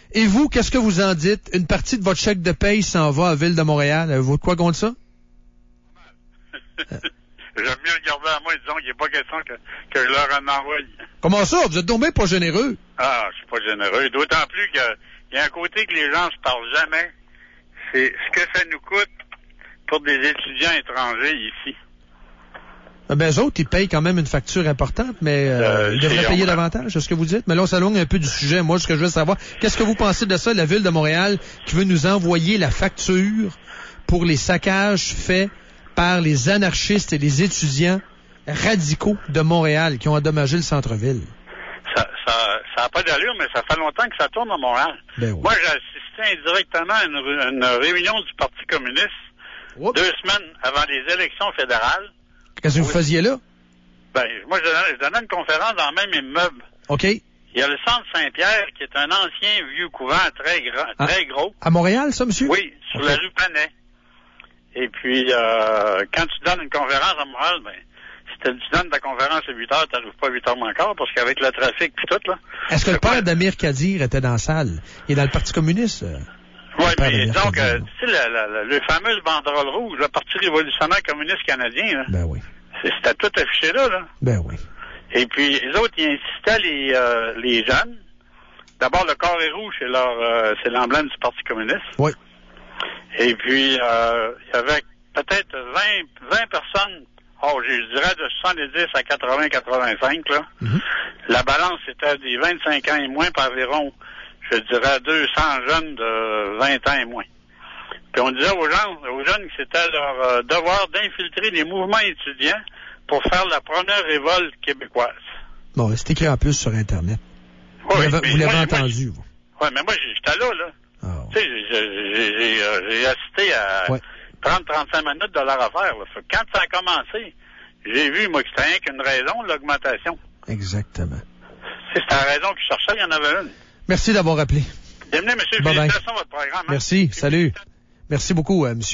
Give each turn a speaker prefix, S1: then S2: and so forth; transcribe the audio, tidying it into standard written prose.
S1: Et vous, qu'est-ce que vous en dites? Une partie de votre chèque de paye s'en va à Ville de Montréal. Avez-vous de quoi contre ça?
S2: J'aime mieux le garder à moi, disons qu'il n'est pas question que je leur en envoie.
S1: Comment ça? Vous êtes donc pas généreux.
S2: Ah, je suis pas généreux. D'autant plus qu'il y a un côté que les gens se parlent jamais. C'est ce que ça nous coûte pour des étudiants étrangers ici.
S1: Ben, eux autres, ils payent quand même une facture importante, mais ils devraient payer davantage, c'est ce que vous dites. Mais là, on s'éloigne un peu du sujet. Moi, ce que je veux savoir, qu'est-ce que vous pensez de ça, la Ville de Montréal, qui veut nous envoyer la facture pour les saccages faits par les anarchistes et les étudiants radicaux de Montréal qui ont endommagé le centre-ville?
S2: Ça n'a pas d'allure, mais ça fait longtemps que ça tourne à Montréal.
S1: Ben oui.
S2: Moi, j'ai assisté indirectement à une réunion du Parti communiste 2 semaines avant les élections fédérales.
S1: Qu'est-ce que vous faisiez là?
S2: Ben, moi, je donnais une conférence dans le même immeuble.
S1: OK.
S2: Il y a le centre Saint-Pierre, qui est un ancien vieux couvent très gros.
S1: À Montréal, ça, monsieur?
S2: Oui, sur la rue Panet. Et puis, quand tu donnes une conférence à Montréal, ben, si tu donnes ta conférence à 8 heures, tu n'arrives pas à 8 heures encore, parce qu'avec le trafic et tout, là.
S1: Est-ce que le père d'Amir Kadir était dans la salle? Il est dans le Parti communiste?
S2: Oui, mais donc, tu sais, le fameux banderole rouge, le Parti révolutionnaire communiste canadien, là.
S1: Ben oui.
S2: C'était tout affiché là.
S1: Ben oui.
S2: Et puis, les autres, ils incitaient les jeunes. D'abord, le carré rouge, c'est l'emblème du Parti communiste.
S1: Oui.
S2: Et puis, il y avait peut-être 20 personnes, je dirais de 70 à 80-85, là.
S1: Mm-hmm. La
S2: balance était des 25 ans et moins par environ, je dirais, 200 jeunes de 20 ans et moins. Puis on disait aux jeunes que c'était leur devoir d'infiltrer les mouvements étudiants pour faire la première révolte québécoise.
S1: Bon, c'est écrit en plus sur Internet.
S2: Oui,
S1: vous l'avez entendu, vous.
S2: Oui, mais moi, j'étais là.
S1: Oh.
S2: Tu sais, j'ai assisté à 30-35 minutes de leur affaire. Là. Quand ça a commencé, j'ai vu, moi, que c'était rien qu'une raison, l'augmentation.
S1: Exactement.
S2: C'était la raison que je cherchais, il y en avait une.
S1: Merci d'avoir appelé.
S2: Bienvenue, monsieur.
S1: Bye-bye.
S2: Félicitations à votre programme. Hein?
S1: Merci, salut. Merci beaucoup, monsieur.